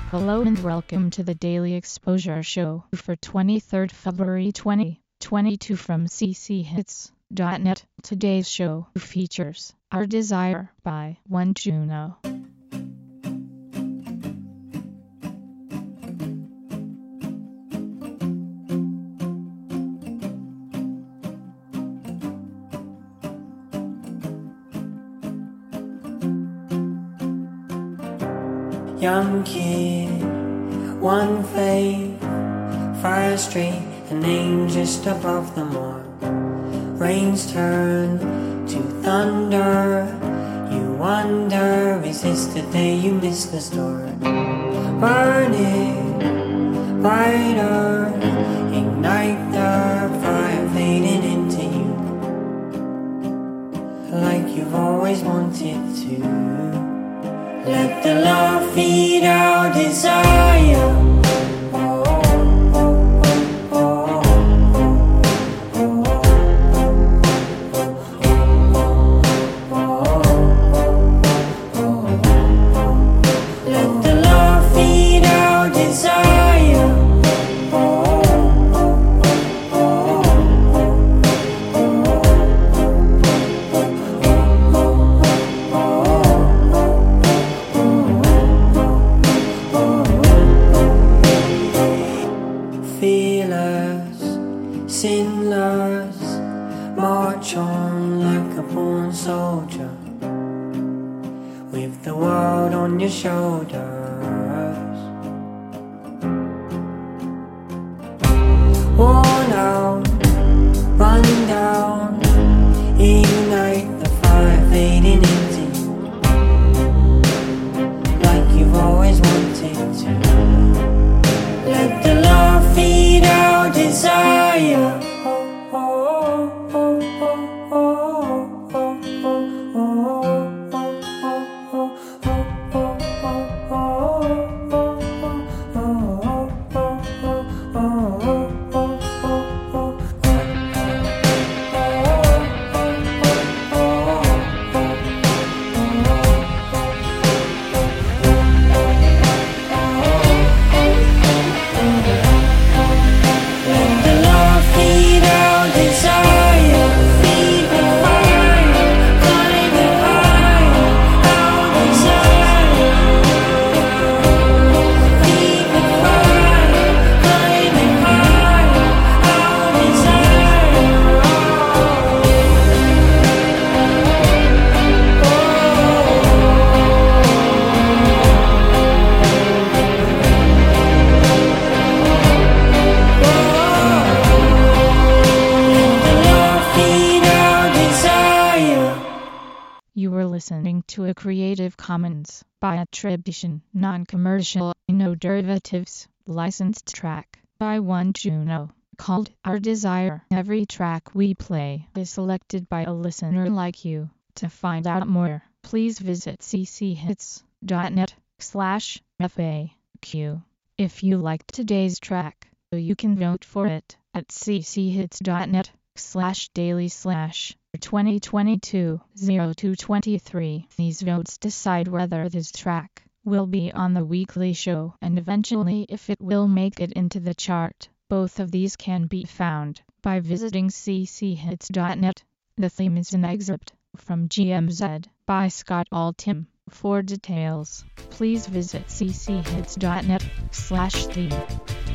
Hello and welcome to the Daily Exposure Show for 23rd February 2022 from cchits.net. Today's show features Our Desire by One Juno. Young kid, one faith, fire street, a name just above the mark. Rains turn to thunder. You wonder, is this the day you missed the start? Burn it brighter, ignite the fire fading into you, like you've always wanted to. Let the love feed our desire. Let the love feed our desire. Fearless, sinless, march on like a born soldier, with the world on your shoulders. Worn out, run down, ignite the fire fading into you, like you've always wanted to. Let the love feed our desire. You were listening to a Creative Commons by attribution, non-commercial, no derivatives, licensed track by One Juno, called Our Desire. Every track we play is selected by a listener like you. To find out more, please visit cchits.net/FAQ. If you liked today's track, you can vote for it at cchits.net/daily/2022-0223. These votes decide whether this track will be on the weekly show and eventually if it will make it into the chart. Both of these can be found by visiting cchits.net. The theme is an excerpt from GMZ by Scott Altham. For details, please visit cchits.net/theme.